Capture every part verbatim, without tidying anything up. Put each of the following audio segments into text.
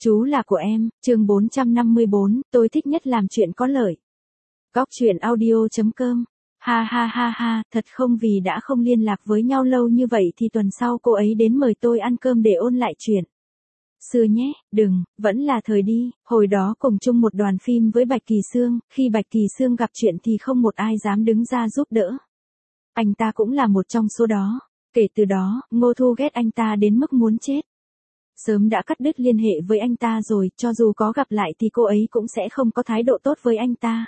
Chú là của em, chương bốn trăm năm mươi bốn, tôi thích nhất làm chuyện có lợi. Góc truyện audio chấm com. Ha ha ha ha, thật không, vì đã không liên lạc với nhau lâu như vậy thì tuần sau cô ấy đến mời tôi ăn cơm để ôn lại chuyện xưa nhé. Đừng, vẫn là thời đi, hồi đó cùng chung một đoàn phim với Bạch Kỳ Xương, khi Bạch Kỳ Xương gặp chuyện thì không một ai dám đứng ra giúp đỡ. Anh ta cũng là một trong số đó. Kể từ đó, Ngô Thu ghét anh ta đến mức muốn chết. Sớm đã cắt đứt liên hệ với anh ta rồi, cho dù có gặp lại thì cô ấy cũng sẽ không có thái độ tốt với anh ta.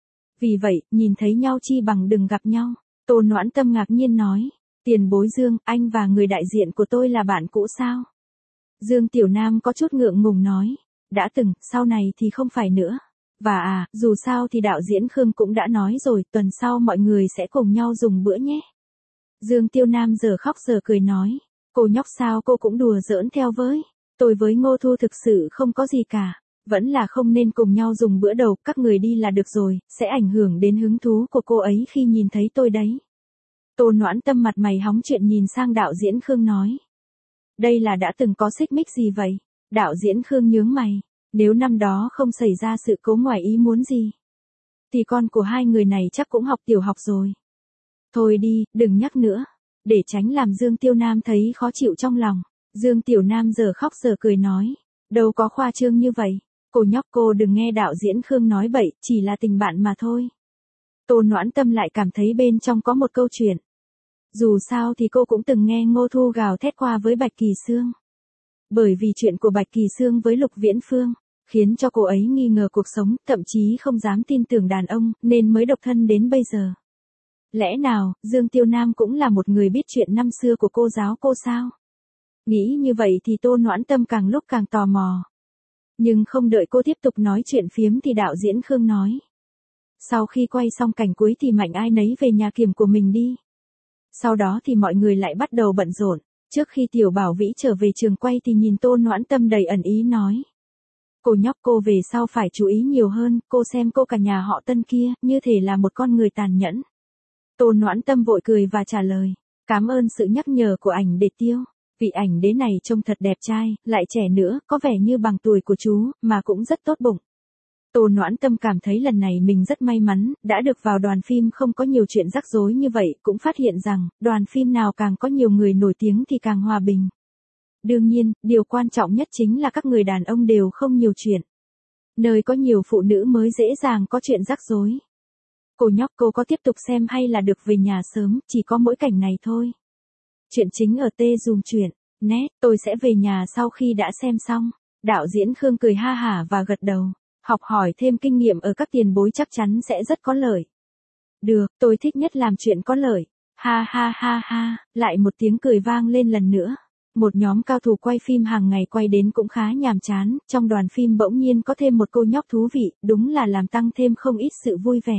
Vì vậy, nhìn thấy nhau chi bằng đừng gặp nhau. Tô Noãn Tâm ngạc nhiên nói. Tiền bối Dương, anh và người đại diện của tôi là bạn cũ sao? Dương Tiểu Nam có chút ngượng ngùng nói. Đã từng, sau này thì không phải nữa. Và à, dù sao thì đạo diễn Khương cũng đã nói rồi, tuần sau mọi người sẽ cùng nhau dùng bữa nhé. Dương Tiêu Nam giờ khóc giờ cười nói. Cô nhóc sao cô cũng đùa giỡn theo với. Tôi với Ngô Thu thực sự không có gì cả. Vẫn là không nên cùng nhau dùng bữa đầu, các người đi là được rồi, sẽ ảnh hưởng đến hứng thú của cô ấy khi nhìn thấy tôi đấy. Tô Noãn Tâm mặt mày hóng chuyện nhìn sang đạo diễn Khương nói. Đây là đã từng có xích mích gì vậy? Đạo diễn Khương nhướng mày. Nếu năm đó không xảy ra sự cố ngoài ý muốn gì, thì con của hai người này chắc cũng học tiểu học rồi. Thôi đi, đừng nhắc nữa. Để tránh làm Dương Tiêu Nam thấy khó chịu trong lòng. Dương Tiểu Nam giờ khóc giờ cười nói. Đâu có khoa trương như vậy. Cô nhóc cô đừng nghe đạo diễn Khương nói bậy, chỉ là tình bạn mà thôi. Tô Noãn Tâm lại cảm thấy bên trong có một câu chuyện. Dù sao thì cô cũng từng nghe Ngô Thu gào thét qua với Bạch Kỳ Xương. Bởi vì chuyện của Bạch Kỳ Xương với Lục Viễn Phương, khiến cho cô ấy nghi ngờ cuộc sống, thậm chí không dám tin tưởng đàn ông, nên mới độc thân đến bây giờ. Lẽ nào, Dương Tiêu Nam cũng là một người biết chuyện năm xưa của cô giáo cô sao? Nghĩ như vậy thì Tô Noãn Tâm càng lúc càng tò mò. Nhưng không đợi cô tiếp tục nói chuyện phiếm thì đạo diễn Khương nói. Sau khi quay xong cảnh cuối thì mạnh ai nấy về nhà kiềm của mình đi. Sau đó thì mọi người lại bắt đầu bận rộn. Trước khi Tiểu Bảo Vĩ trở về trường quay thì nhìn Tô Noãn Tâm đầy ẩn ý nói. Cô nhóc cô về sau phải chú ý nhiều hơn, cô xem cô cả nhà họ Tân kia, như thể là một con người tàn nhẫn. Tô Noãn Tâm vội cười và trả lời. Cảm ơn sự nhắc nhở của ảnh đế Tiêu. Vị ảnh đế này trông thật đẹp trai, lại trẻ nữa, có vẻ như bằng tuổi của chú, mà cũng rất tốt bụng. Tô Noãn Tâm cảm thấy lần này mình rất may mắn, đã được vào đoàn phim không có nhiều chuyện rắc rối như vậy, cũng phát hiện rằng, đoàn phim nào càng có nhiều người nổi tiếng thì càng hòa bình. Đương nhiên, điều quan trọng nhất chính là các người đàn ông đều không nhiều chuyện. Nơi có nhiều phụ nữ mới dễ dàng có chuyện rắc rối. Cô nhóc cô có tiếp tục xem hay là được về nhà sớm, chỉ có mỗi cảnh này thôi. Chuyện chính ở tê dùm chuyện, nét, tôi sẽ về nhà sau khi đã xem xong. Đạo diễn Khương cười ha hả và gật đầu. Học hỏi thêm kinh nghiệm ở các tiền bối chắc chắn sẽ rất có lợi. Được, tôi thích nhất làm chuyện có lợi. Ha ha ha ha, lại một tiếng cười vang lên lần nữa. Một nhóm cao thủ quay phim hàng ngày quay đến cũng khá nhàm chán, trong đoàn phim bỗng nhiên có thêm một cô nhóc thú vị, đúng là làm tăng thêm không ít sự vui vẻ.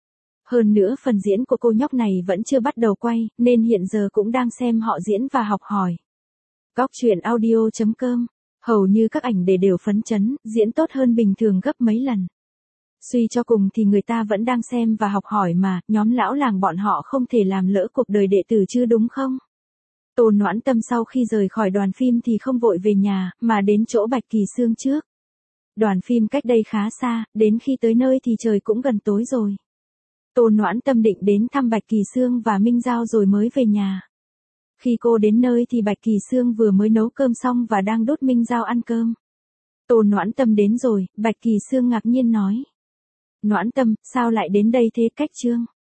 Hơn nữa phần diễn của cô nhóc này vẫn chưa bắt đầu quay, nên hiện giờ cũng đang xem họ diễn và học hỏi. Góc truyện audio chấm com. Hầu như các ảnh đề đều phấn chấn, diễn tốt hơn bình thường gấp mấy lần. Suy cho cùng thì người ta vẫn đang xem và học hỏi mà, nhóm lão làng bọn họ không thể làm lỡ cuộc đời đệ tử chứ đúng không? Tô Noãn Tâm sau khi rời khỏi đoàn phim thì không vội về nhà, mà đến chỗ Bạch Kỳ Xương trước. Đoàn phim cách đây khá xa, đến khi tới nơi thì trời cũng gần tối rồi. Tô Noãn Tâm định đến thăm Bạch Kỳ Xương và Minh Giao rồi mới về nhà. Khi cô đến nơi thì Bạch Kỳ Xương vừa mới nấu cơm xong và đang đốt Minh Giao ăn cơm. Tô Noãn Tâm đến rồi, Bạch Kỳ Xương ngạc nhiên nói. Noãn Tâm, sao lại đến đây thế? Cách Trương